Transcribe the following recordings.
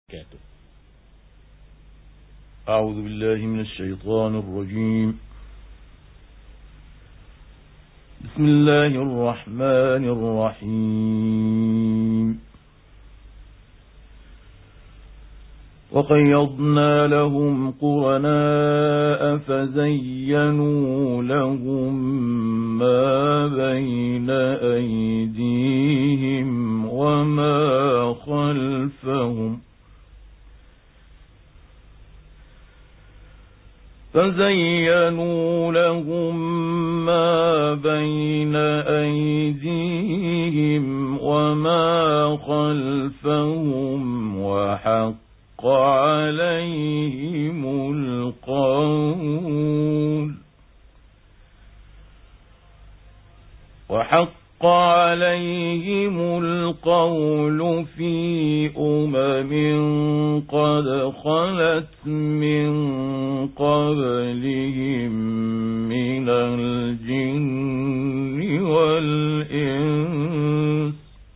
وبركاته. أعوذ بالله من الشيطان الرجيم. بسم الله الرحمن الرحيم. وقيضنا لهم قرناء فزينوا لهم ما بين أيديهم وما خلفهم وحق عليهم القول في قد خلت من قبلهم من الجن والإنس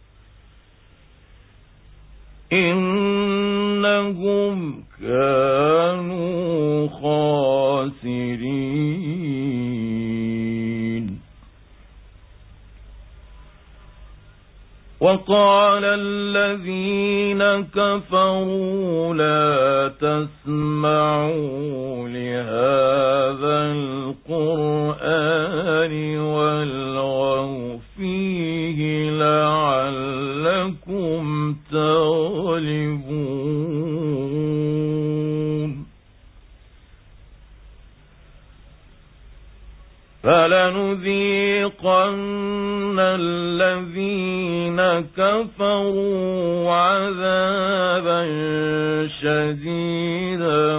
إنهم كانوا خاسرين. وقال الذين كفروا لا تسمعوا لهذا القرآن والغوا فيه لعلكم تغلبون. فلنذيقن الذين كفروا عذابا شديدا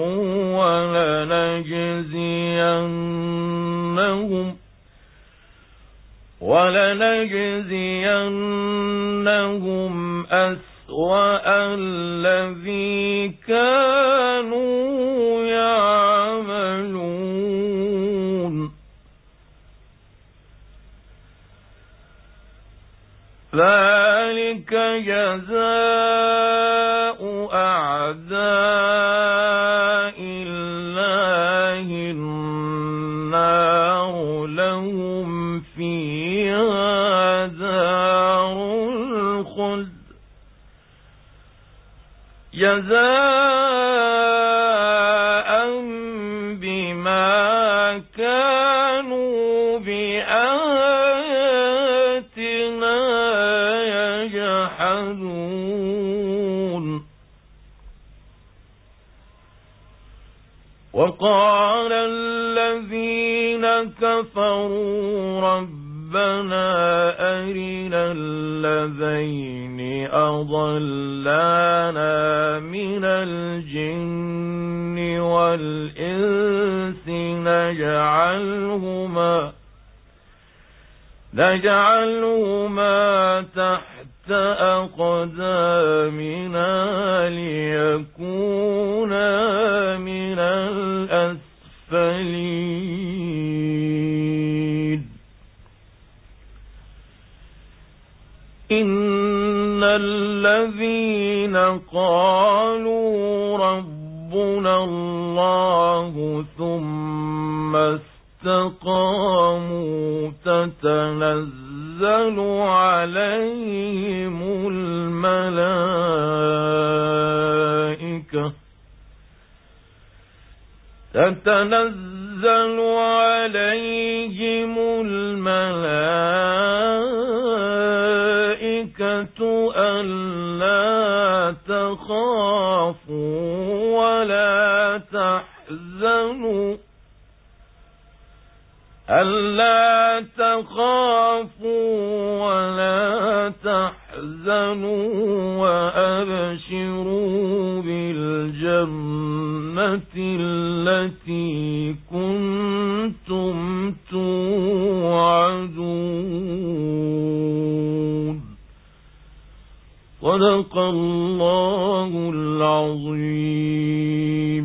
ولنجزينهم أسوأ الذي كانوا يعملون. ذلك جزاء أعداء الله النار لهم فيها دار الخلد جزاء بما كانوا بآياتنا يجحدون. وقال الذين كفروا ربنا أرنا الذين أضلانا من الجن والإنس نجعلهما تحت أقدامنا ليكونا من الأسفلين. إن الذين قالوا ربنا الله ثم استقاموا تتنزل عليهم الملائكة ألا تخافوا ولا تحزنوا وأبشروا بالجنة التي كنتم توعدون. صدق الله العظيم.